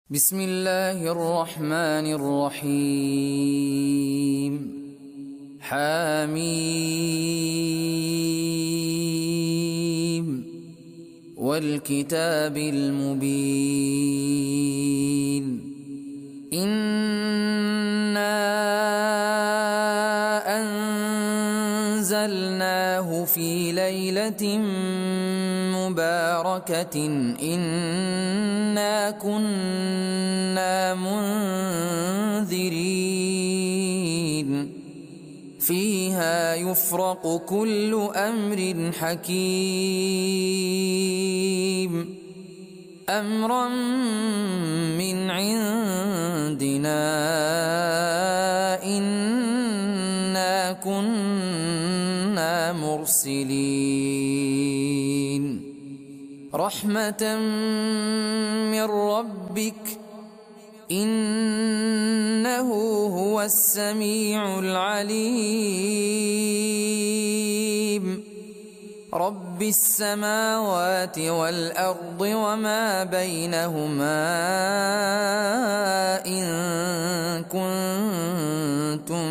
بسم الله الرحمن الرحيم. حميم والكتاب المبين. إنا أنزلناه في ليلة مباركة إنا كنا منذرين فيها يفرق كل أمر حكيم أمرا من عندنا إنا كنا مرسلين رحمة من ربك إنه هو السميع العليم رب السماوات والأرض وما بينهما إن كنتم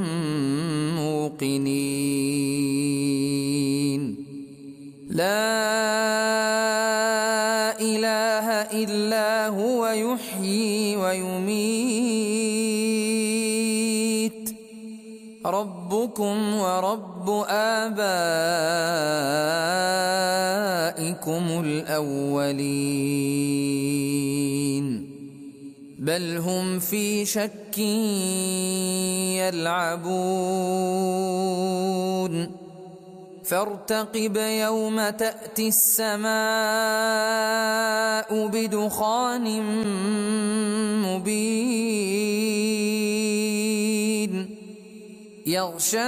موقنين لا إله إلا هو يحيي ويميت ربكم ورب آبائكم الأولين بل هم في شك يلعبون فارتقب يوم تأتي السماء بدخان مبين يغشى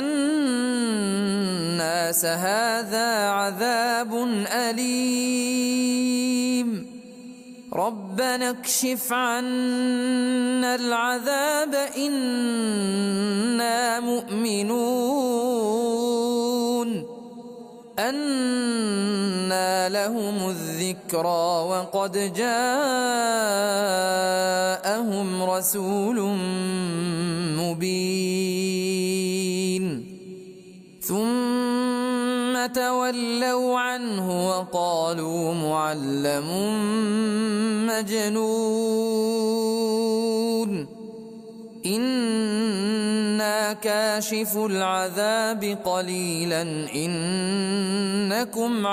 الناس هذا عذاب أليم ربنا اكشف عنا العذاب إنا مؤمنون أنى لهم الذكرى وقد جاءهم رسول مبين ثم تولوا عنه وقالوا معلم مجنون إنا كاشف العذاب قليلا إنكم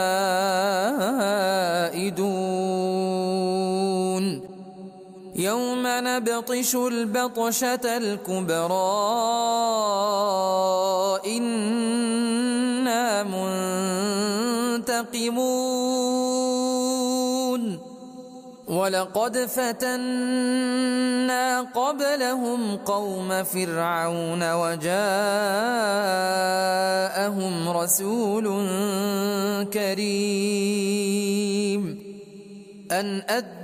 عائدون يوم نبطش البطشة الكبرى إنا منتقمون ولقد فتنا قبلهم قوم فرعون وجاءهم رسول كريم أن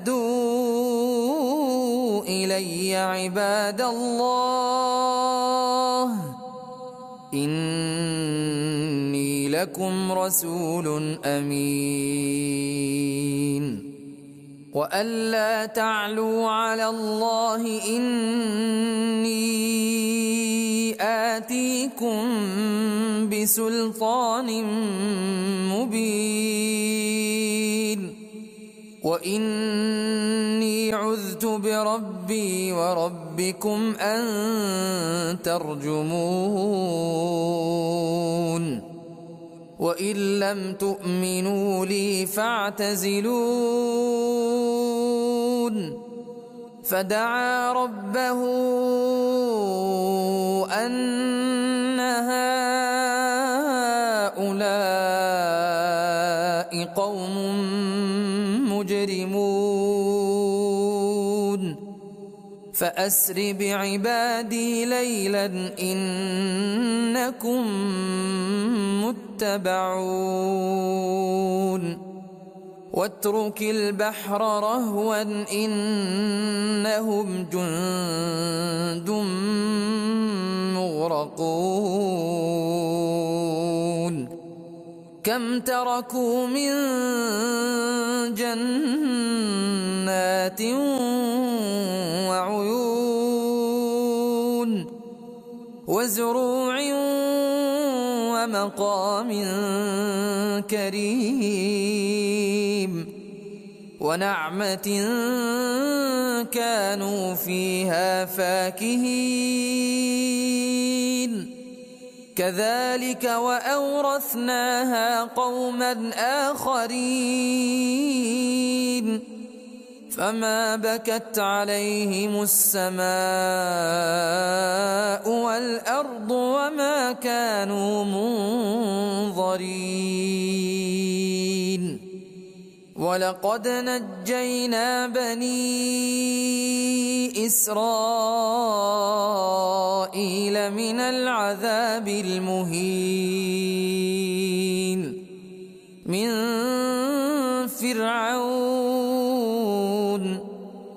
أدوا إلي عباد الله إني لكم رسول أمين وألا تعلوا على الله إني آتيكم بسلطان مبين وإني عذت بربي وربكم أن ترجمون وإن لم تؤمنوا لي فاعتزلون فدعا ربه أن هؤلاء قوم مجرمون فأسر بعبادي ليلا إنكم متبعون واترك البحر رهوا إنهم جند مغرقون كم تركوا من جنات وعيون وزروع ومقام كريم ونعمة كانوا فيها فاكهين كذلك وأورثناها قوما آخرين فما بكت عليهم السماء والأرض وما كانوا منظرين ولقد نجينا بني إسرائيل من العذاب المهين من فرعون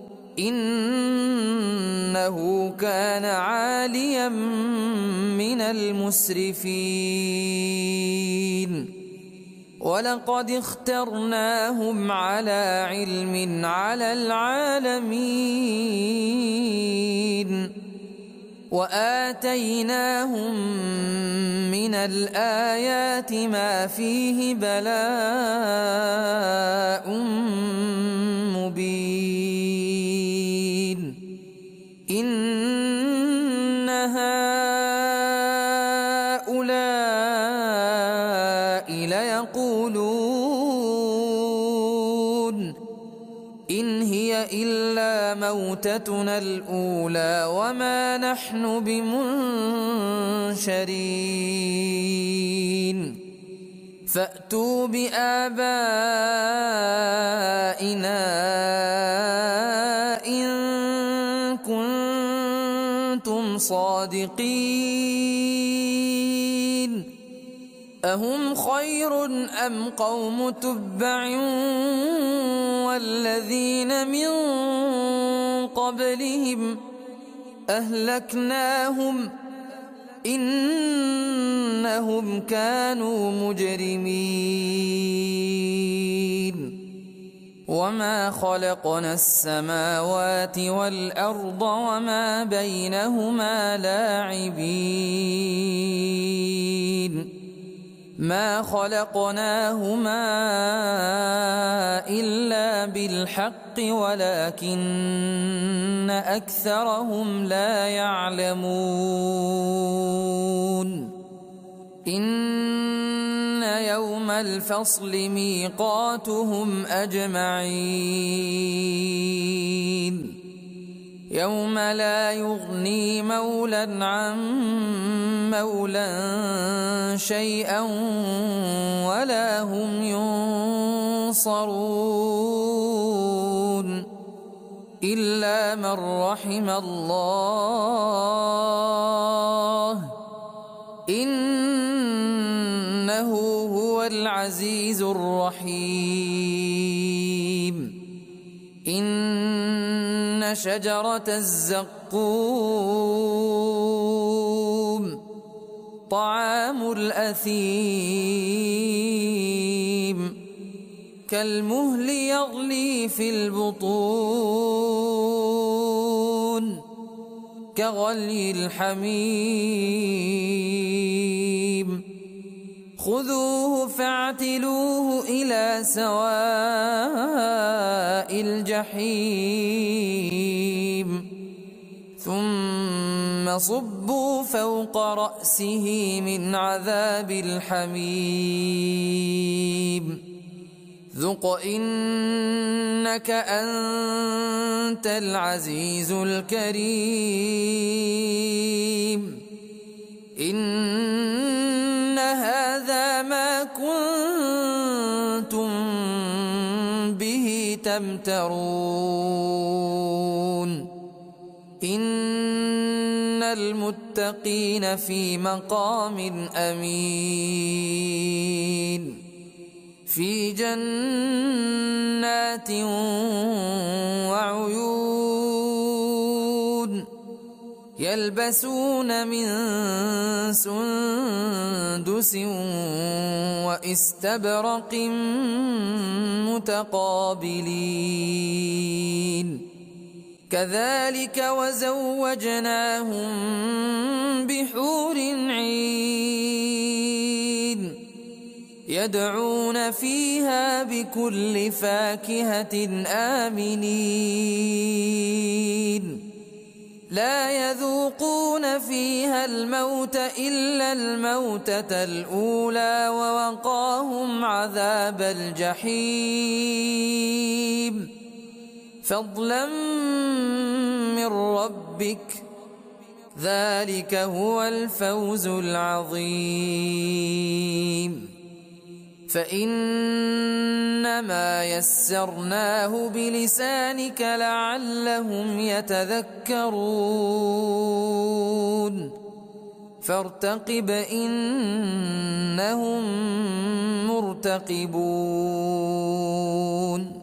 إنه كان عاليا من المسرفين ولقد اخترناهم على علم على العالمين وآتيناهم من الآيات ما فيه بلاء مبين إن هؤلاء ليقولون إن هي إلا موتتنا الأولى وما نحن بمنشرين فأتوا بآبائنا إن كنتم صادقين أهم خير أم قوم تبع والذين من قبلهم أهلكناهم إنهم كانوا مجرمين وما خلقنا السماوات والأرض وما بينهما لاعبين ما خلقناهما إلا بالحق ولكن أكثرهم لا يعلمون إن يوم الفصل ميقاتهم أجمعين يوم لا يغني مولى عن مولى شيئا ولا هم ينصرون إلا من رحم الله إنه هو العزيز الرحيم إن شجرة الزقوم طعام الأثيم كالمهل يغلي في البطون كغلي الحميم خذوه فاعتلوه إلى سواء الجحيم ثم صبوا فوق رأسه من عذاب الحميم ذق إنك أنت العزيز الكريم إن هذا ما كنتم به تمترون إن المتقين في مقام أمين في جنات وعيون يلبسون من سندس واستبرق متقابلين كذلك وزوجناهم بحور عين يدعون فيها بكل فاكهة آمنين لا يذوقون فيها الموت إلا الموتة الأولى ووقاهم عذاب الجحيم فضلا من ربك ذلك هو الفوز العظيم فإنما يسرناه بلسانك لعلهم يتذكرون فارتقب إنهم مرتقبون